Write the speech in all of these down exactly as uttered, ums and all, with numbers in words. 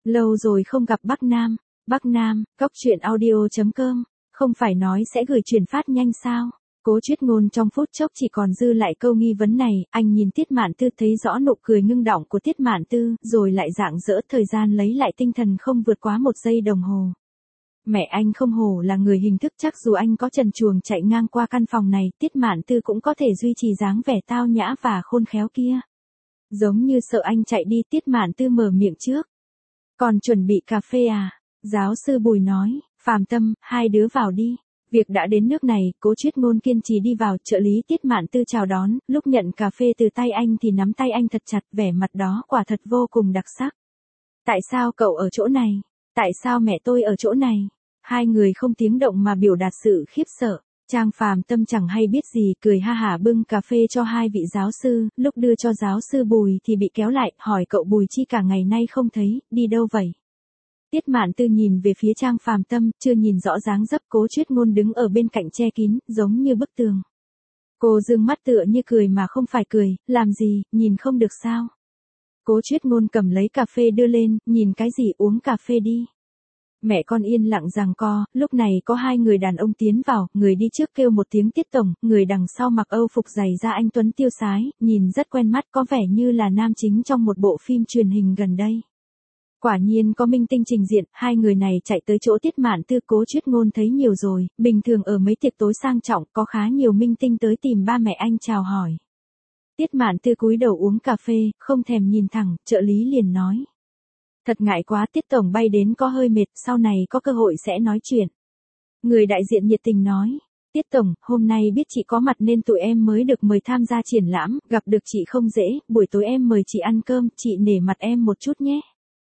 Lâu rồi không gặp Bắc Nam. Bắc Nam, góc truyện audio chấm com, không phải nói sẽ gửi chuyển phát nhanh sao? Cố Chuyết Ngôn trong phút chốc chỉ còn dư lại câu nghi vấn này, anh nhìn Tiết Mạn Tư thấy rõ nụ cười ngưng đọng của Tiết Mạn Tư, rồi lại rạng rỡ thời gian lấy lại tinh thần không vượt quá một giây đồng hồ. Mẹ anh không hổ là người hình thức, chắc dù anh có trần truồng chạy ngang qua căn phòng này, Tiết Mạn Tư cũng có thể duy trì dáng vẻ tao nhã và khôn khéo kia. Giống như sợ anh chạy đi, Tiết Mạn Tư mở miệng trước. Còn chuẩn bị cà phê à? Giáo sư Bùi nói, Phàm Tâm, hai đứa vào đi. Việc đã đến nước này, Cố Chuyết Ngôn kiên trì đi vào, trợ lý Tiết Mạn Tư chào đón, lúc nhận cà phê từ tay anh thì nắm tay anh thật chặt, vẻ mặt đó quả thật vô cùng đặc sắc. Tại sao cậu ở chỗ này? Tại sao mẹ tôi ở chỗ này? Hai người không tiếng động mà biểu đạt sự khiếp sợ. Trang Phàm Tâm chẳng hay biết gì, cười ha hả bưng cà phê cho hai vị giáo sư, lúc đưa cho giáo sư Bùi thì bị kéo lại, hỏi cậu Bùi Chi cả ngày nay không thấy, đi đâu vậy? Tiết Mạn Tư nhìn về phía Trang Phàm Tâm, chưa nhìn rõ dáng dấp. Cố Chuyết Ngôn đứng ở bên cạnh che kín, giống như bức tường. Cô dương mắt tựa như cười mà không phải cười, làm gì, nhìn không được sao? Cố Chuyết Ngôn cầm lấy cà phê đưa lên, nhìn cái gì, uống cà phê đi. Mẹ con yên lặng giằng co, lúc này có hai người đàn ông tiến vào, người đi trước kêu một tiếng Tiết Tổng, người đằng sau mặc âu phục dày da anh tuấn tiêu sái, nhìn rất quen mắt, có vẻ như là nam chính trong một bộ phim truyền hình gần đây. Quả nhiên có minh tinh trình diện, hai người này chạy tới chỗ Tiết Mạn Tư. Cố Chuyết Ngôn thấy nhiều rồi, bình thường ở mấy tiệc tối sang trọng có khá nhiều minh tinh tới tìm ba mẹ anh chào hỏi. Tiết Mạn Tư cúi đầu uống cà phê, không thèm nhìn thẳng, trợ lý liền nói. Thật ngại quá, Tiết Tổng bay đến có hơi mệt, sau này có cơ hội sẽ nói chuyện. Người đại diện nhiệt tình nói. Tiết Tổng, hôm nay biết chị có mặt nên tụi em mới được mời tham gia triển lãm, gặp được chị không dễ, buổi tối em mời chị ăn cơm, chị nể mặt em một chút nhé.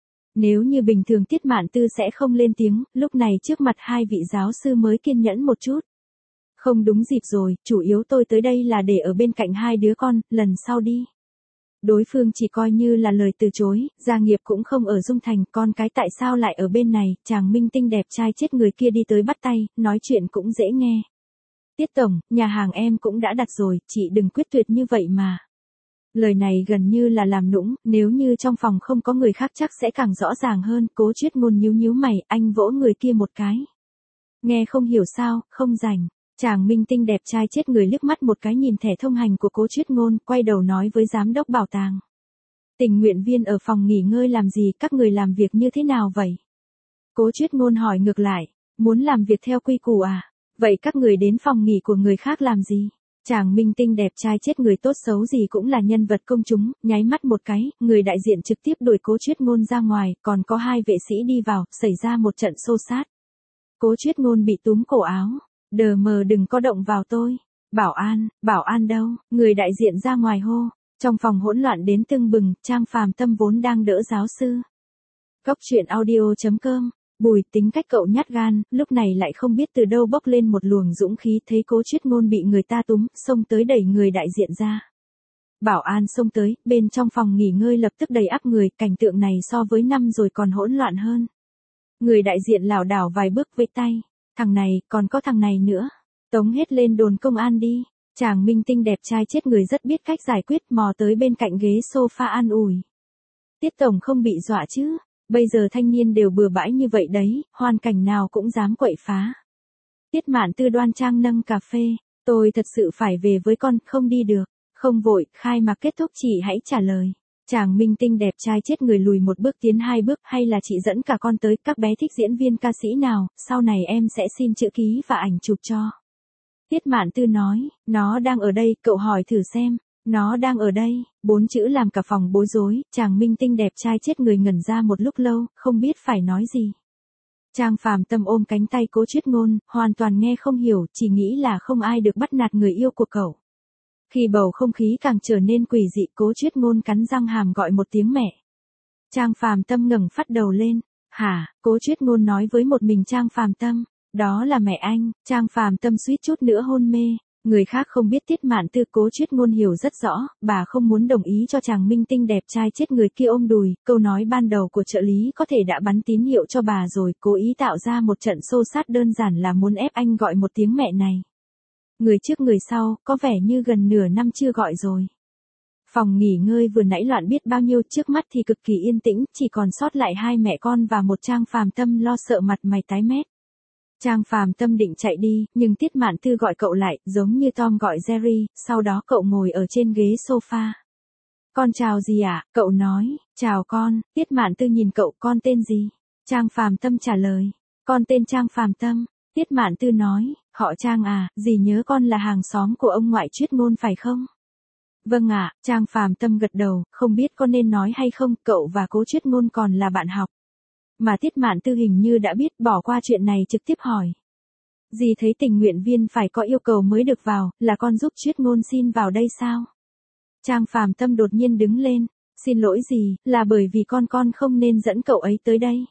Nếu như bình thường Tiết Mạn Tư sẽ không lên tiếng, lúc này trước mặt hai vị giáo sư mới kiên nhẫn một chút. Không đúng dịp rồi, chủ yếu tôi tới đây là để ở bên cạnh hai đứa con, lần sau đi. Đối phương chỉ coi như là lời từ chối, gia nghiệp cũng không ở Dung Thành, con cái tại sao lại ở bên này, chàng minh tinh đẹp trai chết người kia đi tới bắt tay, nói chuyện cũng dễ nghe. Tiết Tổng, nhà hàng em cũng đã đặt rồi, chị đừng quyết tuyệt như vậy mà. Lời này gần như là làm nũng, nếu như trong phòng không có người khác chắc sẽ càng rõ ràng hơn. Cố Chuyết Ngôn nhíu nhíu mày, anh vỗ người kia một cái. Nghe không hiểu sao, không rảnh. Chàng minh tinh đẹp trai chết người liếc mắt một cái nhìn thẻ thông hành của Cố Chuyết Ngôn, quay đầu nói với giám đốc bảo tàng. Tình nguyện viên ở phòng nghỉ ngơi làm gì, các người làm việc như thế nào vậy? Cố Chuyết Ngôn hỏi ngược lại, muốn làm việc theo quy củ à? Vậy các người đến phòng nghỉ của người khác làm gì? Chàng minh tinh đẹp trai chết người tốt xấu gì cũng là nhân vật công chúng, nháy mắt một cái, người đại diện trực tiếp đuổi Cố Chuyết Ngôn ra ngoài, còn có hai vệ sĩ đi vào, xảy ra một trận xô xát. Cố Chuyết Ngôn bị túm cổ áo. Đờ mờ đừng có động vào tôi. Bảo an, bảo an đâu? Người đại diện ra ngoài hô. Trong phòng hỗn loạn đến tưng bừng, Trang Phàm Tâm vốn đang đỡ giáo sư. Góc truyện audio chấm com. Bùi, tính cách cậu nhát gan, lúc này lại không biết từ đâu bốc lên một luồng dũng khí, thấy Cố Chuyết Ngôn bị người ta túm, xông tới đẩy người đại diện ra. Bảo an xông tới, bên trong phòng nghỉ ngơi lập tức đầy ắp người, cảnh tượng này so với năm rồi còn hỗn loạn hơn. Người đại diện lảo đảo vài bước vẫy tay. Thằng này, còn có thằng này nữa. Tống hết lên đồn công an đi. Chàng minh tinh đẹp trai chết người rất biết cách giải quyết, mò tới bên cạnh ghế sofa an ủi. Tiết Tổng không bị dọa chứ? Bây giờ thanh niên đều bừa bãi như vậy đấy, hoàn cảnh nào cũng dám quậy phá. Tiết Mạn Tư đoan trang nâng cà phê. Tôi thật sự phải về với con, không đi được. Không vội, khai mạc kết thúc chị hãy trả lời. Chàng minh tinh đẹp trai chết người lùi một bước tiến hai bước, hay là chị dẫn cả con tới, các bé thích diễn viên ca sĩ nào, sau này em sẽ xin chữ ký và ảnh chụp cho. Tiết Mạn Tư nói, nó đang ở đây, cậu hỏi thử xem. Nó đang ở đây, bốn chữ làm cả phòng bối rối, chàng minh tinh đẹp trai chết người ngẩn ra một lúc lâu, không biết phải nói gì. Trang Phàm Tâm ôm cánh tay Cố Chuyết Ngôn, hoàn toàn nghe không hiểu, chỉ nghĩ là không ai được bắt nạt người yêu của cậu. Khi bầu không khí càng trở nên quỷ dị, Cố Chuyết Ngôn cắn răng hàm gọi một tiếng mẹ. Trang Phàm Tâm ngẩng phát đầu lên. Hả? Cố Chuyết Ngôn nói với một mình Trang Phàm Tâm. Đó là mẹ anh. Trang Phàm Tâm suýt chút nữa hôn mê. Người khác không biết Tiết Mạn Tư, Cố Chuyết Ngôn hiểu rất rõ, bà không muốn đồng ý cho chàng minh tinh đẹp trai chết người kia ôm đùi, câu nói ban đầu của trợ lý có thể đã bắn tín hiệu cho bà rồi, cố ý tạo ra một trận xô xát đơn giản là muốn ép anh gọi một tiếng mẹ này. Người trước người sau, có vẻ như gần nửa năm chưa gọi rồi. Phòng nghỉ ngơi vừa nãy loạn biết bao nhiêu, trước mắt thì cực kỳ yên tĩnh, chỉ còn sót lại hai mẹ con và một Trang Phàm Tâm lo sợ mặt mày tái mét. Trang Phàm Tâm định chạy đi, nhưng Tiết Mạn Tư gọi cậu lại, giống như Tom gọi Jerry, sau đó cậu ngồi ở trên ghế sofa. Con chào gì ạ? Cậu nói, chào con. Tiết Mạn Tư nhìn cậu, con tên gì? Trang Phàm Tâm trả lời, con tên Trang Phàm Tâm. Tiết Mạn Tư nói, họ Trang à, dì nhớ con là hàng xóm của ông ngoại Chuyết Ngôn phải không? Vâng ạ, Trang Phàm Tâm gật đầu, không biết có nên nói hay không, cậu và Cố Chuyết Ngôn còn là bạn học. Mà Tiết Mạn Tư hình như đã biết, bỏ qua chuyện này trực tiếp hỏi. Dì thấy tình nguyện viên phải có yêu cầu mới được vào, là con giúp Chuyết Ngôn xin vào đây sao? Trang Phàm Tâm đột nhiên đứng lên, xin lỗi dì, là bởi vì con con không nên dẫn cậu ấy tới đây.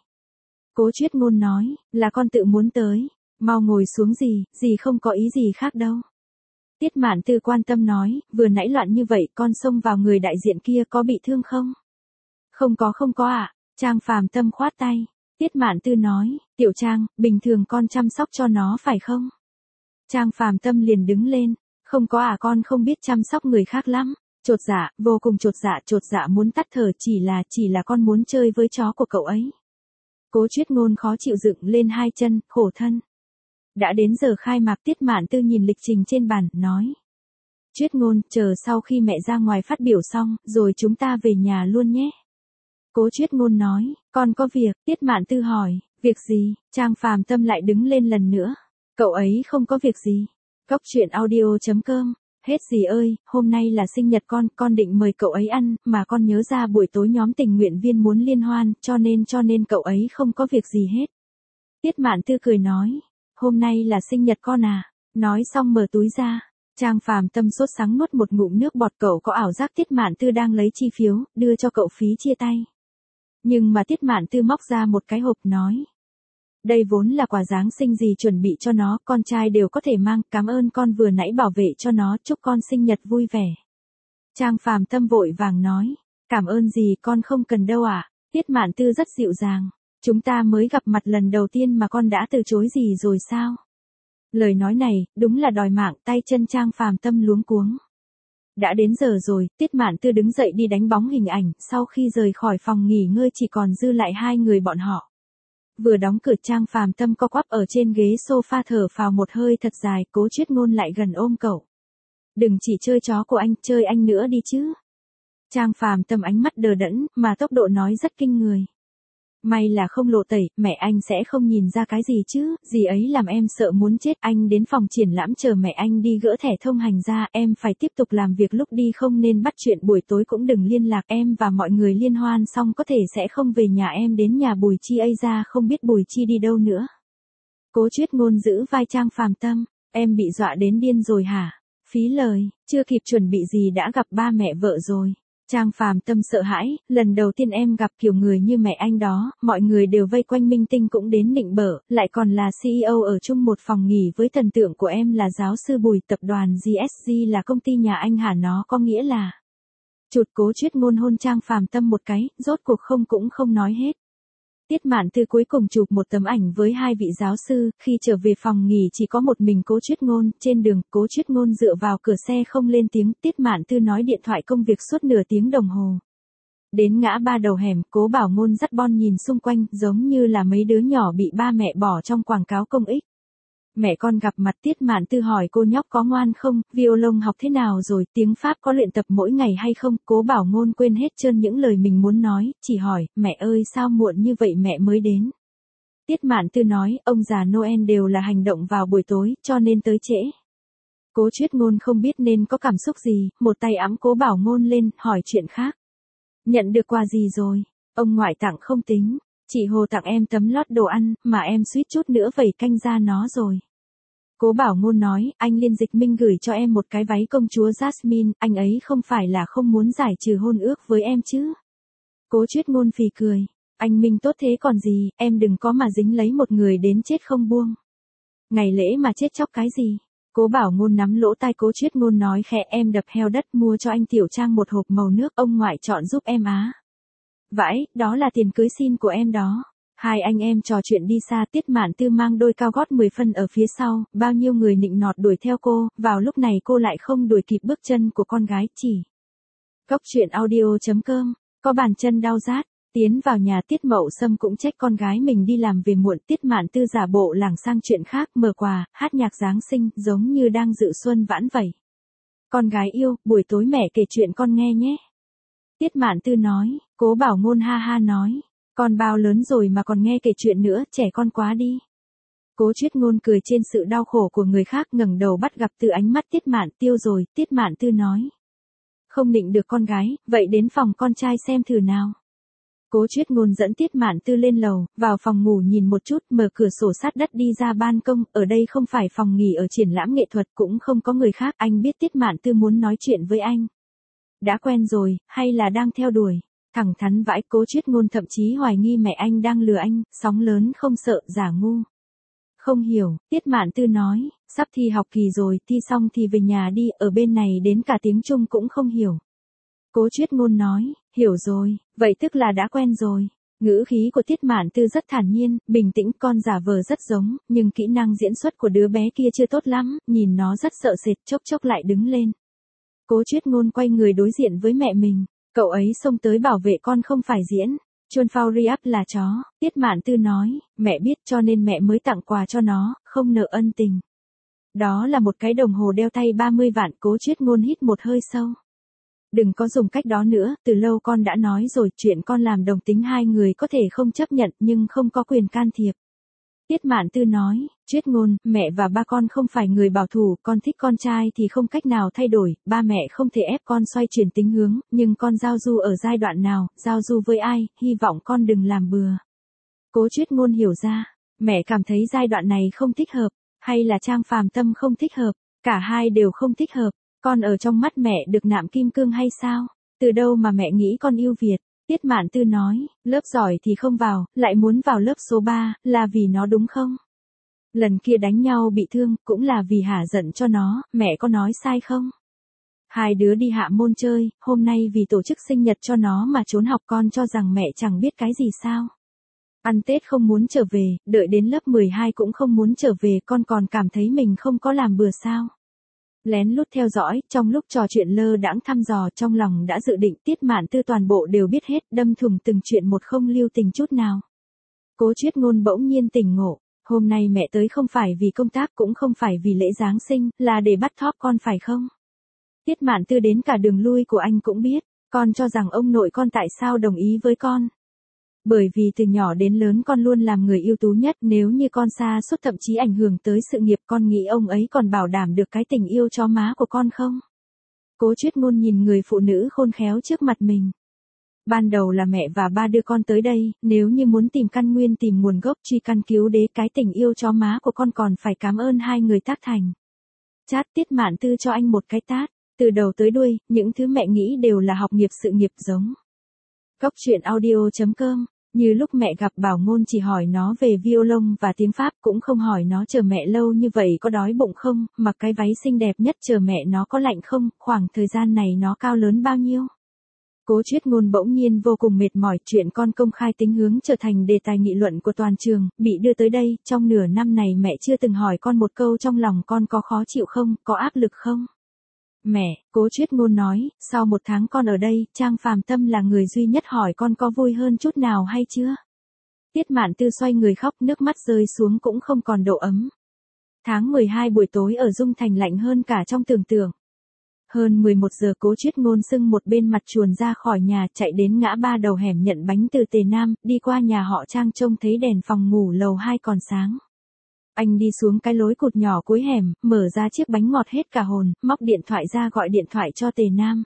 Cố Chuyết Ngôn nói, là con tự muốn tới, mau ngồi xuống dì, dì không có ý gì khác đâu. Tiết Mạn Tư quan tâm nói, vừa nãy loạn như vậy, con xông vào người đại diện kia có bị thương không? Không có không có ạ. Trang Phàm Tâm khoát tay. Tiết Mạn Tư nói, Tiểu Trang, bình thường con chăm sóc cho nó phải không? Trang Phàm Tâm liền đứng lên, không có à, con không biết chăm sóc người khác lắm. Chột dạ, vô cùng chột dạ, chột dạ muốn tắt thở, chỉ là, chỉ là con muốn chơi với chó của cậu ấy. Cố Chuyết Ngôn khó chịu dựng lên hai chân, khổ thân. Đã đến giờ khai mạc, Tiết Mạn Tư nhìn lịch trình trên bàn, nói. Chuyết Ngôn, chờ sau khi mẹ ra ngoài phát biểu xong, rồi chúng ta về nhà luôn nhé. Cố Chuyết Ngôn nói, con có việc, Tiết Mạn Tư hỏi, việc gì? Trang Phàm Tâm lại đứng lên lần nữa. Cậu ấy không có việc gì. Cốc truyện audio chấm com. Hết dì ơi, hôm nay là sinh nhật con, con định mời cậu ấy ăn, mà con nhớ ra buổi tối nhóm tình nguyện viên muốn liên hoan, cho nên cho nên cậu ấy không có việc gì hết. Tiết Mạn Tư cười nói, hôm nay là sinh nhật con à? Nói xong mở túi ra. Trang Phàm Tâm sốt sắng nuốt một ngụm nước bọt, cậu có ảo giác Tiết Mạn Tư đang lấy chi phiếu, đưa cho cậu phí chia tay. Nhưng mà Tiết Mạn Tư móc ra một cái hộp nói. Đây vốn là quà Giáng sinh dì chuẩn bị cho nó, con trai đều có thể mang, cảm ơn con vừa nãy bảo vệ cho nó, chúc con sinh nhật vui vẻ. Trang Phàm Tâm vội vàng nói, cảm ơn dì, con không cần đâu ạ. À? Tiết Mạn Tư rất dịu dàng, chúng ta mới gặp mặt lần đầu tiên mà con đã từ chối dì rồi sao? Lời nói này, đúng là đòi mạng, tay chân Trang Phàm Tâm luống cuống. Đã đến giờ rồi, Tiết Mạn Tư đứng dậy đi đánh bóng hình ảnh, sau khi rời khỏi phòng nghỉ ngơi chỉ còn dư lại hai người bọn họ. Vừa đóng cửa, Trang Phàm Tâm co quắp ở trên ghế sofa thở phào một hơi thật dài, Cố Chuyết Ngôn lại gần ôm cậu. Đừng chỉ chơi chó của anh, chơi anh nữa đi chứ. Trang Phàm Tâm ánh mắt đờ đẫn, mà tốc độ nói rất kinh người. May là không lộ tẩy, mẹ anh sẽ không nhìn ra cái gì chứ, dì ấy làm em sợ muốn chết. Anh đến phòng triển lãm chờ mẹ anh đi gỡ thẻ thông hành ra, em phải tiếp tục làm việc, lúc đi không nên bắt chuyện, buổi tối cũng đừng liên lạc, em và mọi người liên hoan xong có thể sẽ không về nhà, em đến nhà Bùi Chi ấy ra, không biết Bùi Chi đi đâu nữa. Cố Chuyết Ngôn giữ vai Trang Phàm Tâm, em bị dọa đến điên rồi hả? Phí lời, chưa kịp chuẩn bị gì đã gặp ba mẹ vợ rồi. Trang Phàm Tâm sợ hãi, lần đầu tiên em gặp kiểu người như mẹ anh đó, mọi người đều vây quanh, minh tinh cũng đến nịnh bợ, lại còn là xê e ô ở chung một phòng nghỉ với thần tượng của em là giáo sư Bùi, tập đoàn giê ét giê là công ty nhà anh hả? Nó có nghĩa là... Chụt. Cố Chuyết Ngôn hôn Trang Phàm Tâm một cái, rốt cuộc không cũng không nói hết. Tiết Mạn Tư cuối cùng chụp một tấm ảnh với hai vị giáo sư, khi trở về phòng nghỉ chỉ có một mình Cố Chuyết Ngôn, trên đường, Cố Chuyết Ngôn dựa vào cửa xe không lên tiếng, Tiết Mạn Tư nói điện thoại công việc suốt nửa tiếng đồng hồ. Đến ngã ba đầu hẻm, Cố Bảo Ngôn dắt Bon nhìn xung quanh, giống như là mấy đứa nhỏ bị ba mẹ bỏ trong quảng cáo công ích. Mẹ con gặp mặt, Tiết Mạn Tư hỏi cô nhóc có ngoan không, violon học thế nào rồi, tiếng Pháp có luyện tập mỗi ngày hay không. Cố Bảo Ngôn quên hết trơn những lời mình muốn nói, chỉ hỏi, mẹ ơi sao muộn như vậy mẹ mới đến. Tiết Mạn Tư nói, ông già Noel đều là hành động vào buổi tối, cho nên tới trễ. Cố Chuyết Ngôn không biết nên có cảm xúc gì, một tay ẵm Cố Bảo Ngôn lên, hỏi chuyện khác. Nhận được quà gì rồi? Ông ngoại tặng không tính. Chị Hồ tặng em tấm lót đồ ăn, mà em suýt chút nữa vẩy canh ra nó rồi. Cố Bảo Ngôn nói, anh Liên Dịch Minh gửi cho em một cái váy công chúa Jasmine, anh ấy không phải là không muốn giải trừ hôn ước với em chứ. Cố Chuyết Ngôn phì cười, anh Minh tốt thế còn gì, em đừng có mà dính lấy một người đến chết không buông. Ngày lễ mà chết chóc cái gì. Cố Bảo Ngôn nắm lỗ tai Cố Chuyết Ngôn nói khẽ, em đập heo đất mua cho anh Tiểu Trang một hộp màu nước, ông ngoại chọn giúp em á. Vãi, đó là tiền cưới xin của em đó. Hai anh em trò chuyện đi xa, Tiết Mạn Tư mang đôi cao gót mười phân ở phía sau, bao nhiêu người nịnh nọt đuổi theo cô, vào lúc này cô lại không đuổi kịp bước chân của con gái, chỉ Cốc truyện audio chấm com, có bàn chân đau rát, tiến vào nhà Tiết Mậu Sâm cũng trách con gái mình đi làm về muộn. Tiết Mạn Tư giả bộ lảng sang chuyện khác, mở quà, hát nhạc Giáng sinh, giống như đang dự xuân vãn vậy. Con gái yêu, buổi tối mẹ kể chuyện con nghe nhé. Tiết Mạn Tư nói. Cố Bảo Ngôn ha ha nói. Con bao lớn rồi mà còn nghe kể chuyện nữa, trẻ con quá đi. Cố Chuyết Ngôn cười trên sự đau khổ của người khác, ngẩng đầu bắt gặp từ ánh mắt Tiết Mạn Tiêu rồi. Tiết Mạn Tư nói. Không định được con gái, vậy đến phòng con trai xem thử nào. Cố Chuyết Ngôn dẫn Tiết Mạn Tư lên lầu, vào phòng ngủ nhìn một chút, mở cửa sổ sát đất đi ra ban công. Ở đây không phải phòng nghỉ ở triển lãm nghệ thuật, cũng không có người khác. Anh biết Tiết Mạn Tư muốn nói chuyện với anh. Đã quen rồi, hay là đang theo đuổi? Thẳng thắn vãi. Cố Chuyết Ngôn thậm chí hoài nghi mẹ anh đang lừa anh, sóng lớn không sợ, giả ngu. Không hiểu, Tiết Mạn Tư nói, sắp thi học kỳ rồi, thi xong thì về nhà đi, ở bên này đến cả tiếng Trung cũng không hiểu. Cố Chuyết Ngôn nói, hiểu rồi, vậy tức là đã quen rồi. Ngữ khí của Tiết Mạn Tư rất thản nhiên, bình tĩnh, con giả vờ rất giống, nhưng kỹ năng diễn xuất của đứa bé kia chưa tốt lắm, nhìn nó rất sợ sệt, chốc chốc lại đứng lên. Cố Chuyết Ngôn quay người đối diện với mẹ mình, cậu ấy xông tới bảo vệ con không phải diễn. Chuan Phao Riap là chó, Tiết Mạn Tư nói, mẹ biết cho nên mẹ mới tặng quà cho nó, không nợ ân tình. Đó là một cái đồng hồ đeo tay ba mươi vạn. Cố Chuyết Ngôn hít một hơi sâu. Đừng có dùng cách đó nữa, từ lâu con đã nói rồi, chuyện con làm đồng tính hai người có thể không chấp nhận nhưng không có quyền can thiệp. Tiết Mạn Tư nói, Chuyết Ngôn, mẹ và ba con không phải người bảo thủ, con thích con trai thì không cách nào thay đổi, ba mẹ không thể ép con xoay chuyển tính hướng, nhưng con giao du ở giai đoạn nào, giao du với ai, hy vọng con đừng làm bừa. Cố Chuyết Ngôn hiểu ra, mẹ cảm thấy giai đoạn này không thích hợp, hay là Trang Phàm Tâm không thích hợp, cả hai đều không thích hợp, con ở trong mắt mẹ được nạm kim cương hay sao, từ đâu mà mẹ nghĩ con ưu việt. Tiết Mạn Tư nói, lớp giỏi thì không vào, lại muốn vào lớp số ba, là vì nó đúng không? Lần kia đánh nhau bị thương, cũng là vì hả giận cho nó, mẹ có nói sai không? Hai đứa đi Hạ Môn chơi, hôm nay vì tổ chức sinh nhật cho nó mà trốn học, con cho rằng mẹ chẳng biết cái gì sao? Ăn Tết không muốn trở về, đợi đến lớp mười hai cũng không muốn trở về, con còn cảm thấy mình không có làm bừa sao? Lén lút theo dõi, trong lúc trò chuyện lơ đãng thăm dò, trong lòng đã dự định. Tiết Mạn Tư toàn bộ đều biết hết, đâm thủng từng chuyện một, không lưu tình chút nào. Cố Chuyết Ngôn bỗng nhiên tỉnh ngộ, hôm nay mẹ tới không phải vì công tác, cũng không phải vì lễ Giáng sinh, là để bắt thóp con phải không? Tiết Mạn Tư đến cả đường lui của anh cũng biết, con cho rằng ông nội con tại sao đồng ý với con? Bởi vì từ nhỏ đến lớn con luôn làm người ưu tú nhất, nếu như con sa sút thậm chí ảnh hưởng tới sự nghiệp, con nghĩ ông ấy còn bảo đảm được cái tình yêu chó má của con không? Cố Chuyết Ngôn nhìn người phụ nữ khôn khéo trước mặt mình. Ban đầu là mẹ và ba đưa con tới đây, nếu như muốn tìm căn nguyên, tìm nguồn gốc, truy căn cứu đế, cái tình yêu chó má của con còn phải cảm ơn hai người tác thành. Chát. Tiết Mạn Tư cho anh một cái tát, từ đầu tới đuôi, những thứ mẹ nghĩ đều là học nghiệp sự nghiệp giống. Cốc truyện audio chấm com. Như lúc mẹ gặp Bảo Ngôn chỉ hỏi nó về violon và tiếng Pháp, cũng không hỏi nó chờ mẹ lâu như vậy có đói bụng không, mặc cái váy xinh đẹp nhất chờ mẹ nó có lạnh không, khoảng thời gian này nó cao lớn bao nhiêu. Cố Chuyết Ngôn bỗng nhiên vô cùng mệt mỏi, chuyện con công khai tính hướng trở thành đề tài nghị luận của toàn trường, bị đưa tới đây, trong nửa năm này mẹ chưa từng hỏi con một câu trong lòng con có khó chịu không, có áp lực không. Mẹ, Cố Chuyết Ngôn nói, sau một tháng con ở đây, Trang Phàm Tâm là người duy nhất hỏi con có vui hơn chút nào hay chưa. Tiết Mạn Tư xoay người khóc, nước mắt rơi xuống cũng không còn độ ấm. Tháng mười hai buổi tối ở Dung Thành lạnh hơn cả trong tưởng tượng. Hơn mười một giờ Cố Chuyết Ngôn sưng một bên mặt chuồn ra khỏi nhà, chạy đến ngã ba đầu hẻm nhận bánh từ Tề Nam, đi qua nhà họ Trang trông thấy đèn phòng ngủ lầu hai còn sáng. Anh đi xuống cái lối cụt nhỏ cuối hẻm, mở ra chiếc bánh ngọt hết cả hồn, móc điện thoại ra gọi điện thoại cho Tề Nam.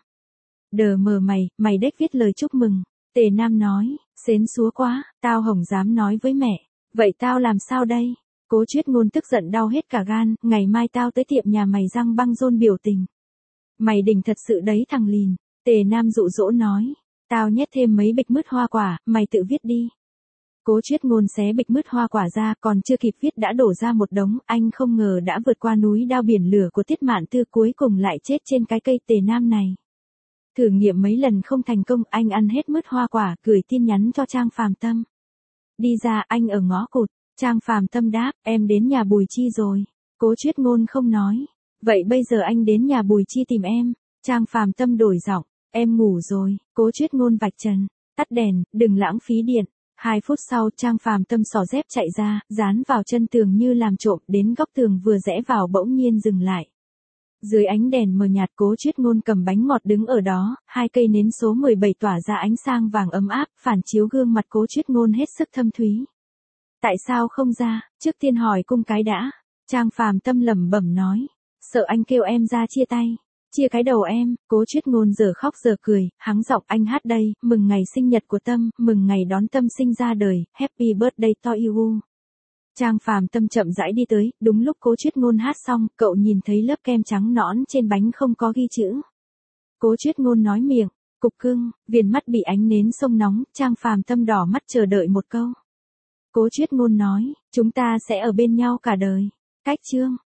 Đờ mờ mày, mày đếch viết lời chúc mừng. Tề Nam nói, xến xúa quá, tao hổng dám nói với mẹ. Vậy tao làm sao đây? Cố Chuyết Ngôn tức giận đau hết cả gan, ngày mai tao tới tiệm nhà mày răng băng rôn biểu tình. Mày đỉnh thật sự đấy thằng lìn. Tề Nam dụ dỗ nói, tao nhét thêm mấy bịch mứt hoa quả, mày tự viết đi. Cố Chuyết Ngôn xé bịch mứt hoa quả ra, còn chưa kịp viết đã đổ ra một đống, anh không ngờ đã vượt qua núi đao biển lửa của Tiết Mạn Tư, cuối cùng lại chết trên cái cây Tề Nam này. Thử nghiệm mấy lần không thành công, anh ăn hết mứt hoa quả, gửi tin nhắn cho Trang Phàm Tâm. Đi ra, anh ở ngõ cụt, Trang Phàm Tâm đáp, em đến nhà Bùi Chi rồi. Cố Chuyết Ngôn không nói, vậy bây giờ anh đến nhà Bùi Chi tìm em. Trang Phàm Tâm đổi giọng, Em ngủ rồi, Cố Chuyết Ngôn vạch trần. Tắt đèn, đừng lãng phí điện. Hai phút sau Trang Phàm Tâm xỏ dép chạy ra, dán vào chân tường như làm trộm, đến góc tường vừa rẽ vào bỗng nhiên dừng lại. Dưới ánh đèn mờ nhạt Cố Chuyết Ngôn cầm bánh ngọt đứng ở đó, hai cây nến số mười bảy tỏa ra ánh sáng vàng ấm áp, phản chiếu gương mặt Cố Chuyết Ngôn hết sức thâm thúy. Tại sao không ra, trước tiên hỏi cung cái đã. Trang Phàm Tâm lẩm bẩm nói. Sợ anh kêu em ra chia tay. Chia cái đầu em. Cố Chuyết Ngôn giờ khóc giờ cười, hắng giọng anh hát đây, mừng ngày sinh nhật của Tâm, mừng ngày đón Tâm sinh ra đời, happy birthday to you. Trang Phàm Tâm chậm rãi đi tới, đúng lúc Cố Chuyết Ngôn hát xong, cậu nhìn thấy lớp kem trắng nõn trên bánh không có ghi chữ. Cố Chuyết Ngôn nói miệng, cục cưng, viền mắt bị ánh nến sông nóng, Trang Phàm Tâm đỏ mắt chờ đợi một câu. Cố Chuyết Ngôn nói, chúng ta sẽ ở bên nhau cả đời. Cách chương